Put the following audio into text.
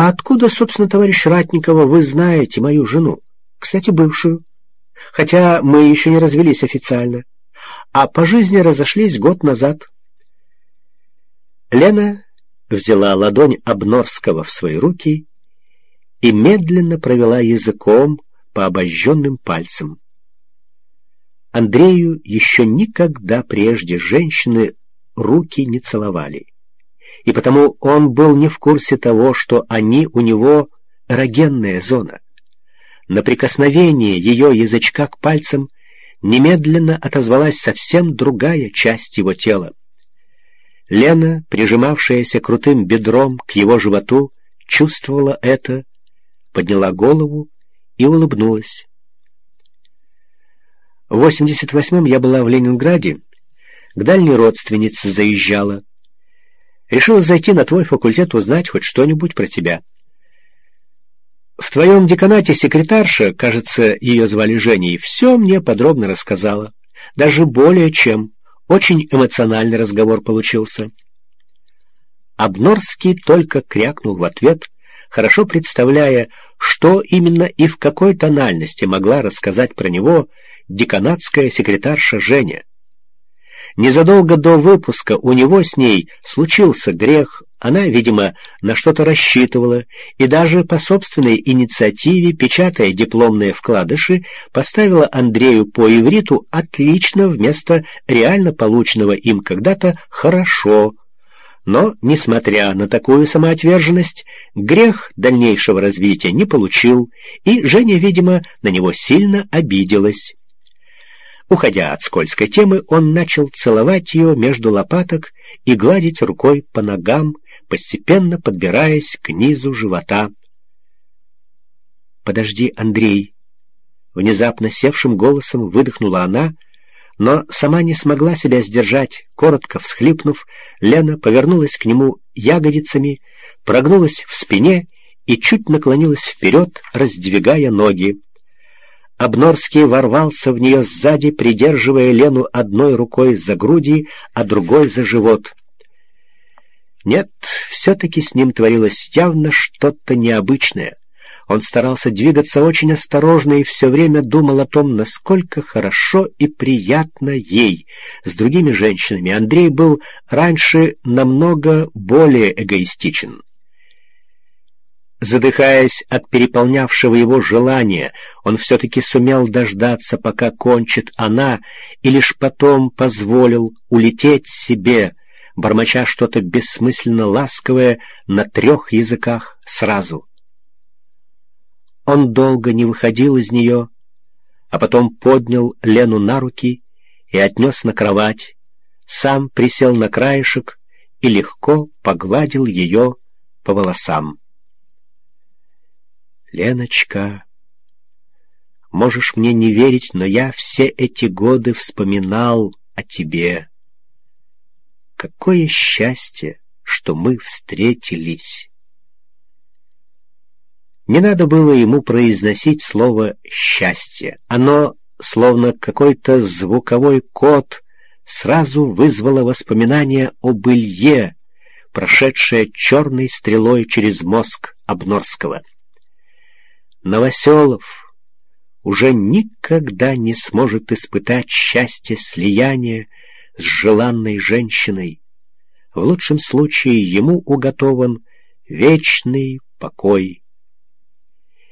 «А откуда, собственно, товарищ Ратникова, вы знаете мою жену? Кстати, бывшую. Хотя мы еще не развелись официально, а по жизни разошлись год назад». Лена взяла ладонь Обнорского в свои руки и медленно провела языком по обожженным пальцам. Андрею еще никогда прежде женщины руки не целовали, и потому он был не в курсе того, что они у него эрогенная зона. На прикосновение ее язычка к пальцам немедленно отозвалась совсем другая часть его тела. Лена, прижимавшаяся крутым бедром к его животу, чувствовала это, подняла голову и улыбнулась. В 88-м я была в Ленинграде, к дальней родственнице заезжала. Решила зайти на твой факультет, узнать хоть что-нибудь про тебя. В твоем деканате секретарша, кажется, ее звали Женей, все мне подробно рассказала. Даже более чем. Очень эмоциональный разговор получился. Обнорский только крякнул в ответ, хорошо представляя, что именно и в какой тональности могла рассказать про него деканатская секретарша Женя. Незадолго до выпуска у него с ней случился грех, она, видимо, на что-то рассчитывала и даже по собственной инициативе, печатая дипломные вкладыши, поставила Андрею по ивриту «отлично» вместо реально полученного им когда-то «хорошо». Но, несмотря на такую самоотверженность, грех дальнейшего развития не получил, и Женя, видимо, на него сильно обиделась. Уходя от скользкой темы, он начал целовать ее между лопаток и гладить рукой по ногам, постепенно подбираясь к низу живота. «Подожди, Андрей!» Внезапно севшим голосом выдохнула она, но сама не смогла себя сдержать. Коротко всхлипнув, Лена повернулась к нему ягодицами, прогнулась в спине и чуть наклонилась вперед, раздвигая ноги. Обнорский ворвался в нее сзади, придерживая Лену одной рукой за груди, а другой за живот. Нет, все-таки с ним творилось явно что-то необычное. Он старался двигаться очень осторожно и все время думал о том, насколько хорошо и приятно ей. С другими женщинами Андрей был раньше намного более эгоистичен. Задыхаясь от переполнявшего его желания, он все-таки сумел дождаться, пока кончит она, и лишь потом позволил улететь себе, бормоча что-то бессмысленно ласковое на 3 языках сразу. Он долго не выходил из нее, а потом поднял Лену на руки и отнес на кровать, сам присел на краешек и легко погладил ее по волосам. «Леночка, можешь мне не верить, но я все эти годы вспоминал о тебе. Какое счастье, что мы встретились!» Не надо было ему произносить слово «счастье». Оно, словно какой-то звуковой код, сразу вызвало воспоминание об Илье, прошедшее черной стрелой через мозг Обнорского. Новоселов уже никогда не сможет испытать счастье слияния с желанной женщиной. В лучшем случае ему уготован вечный покой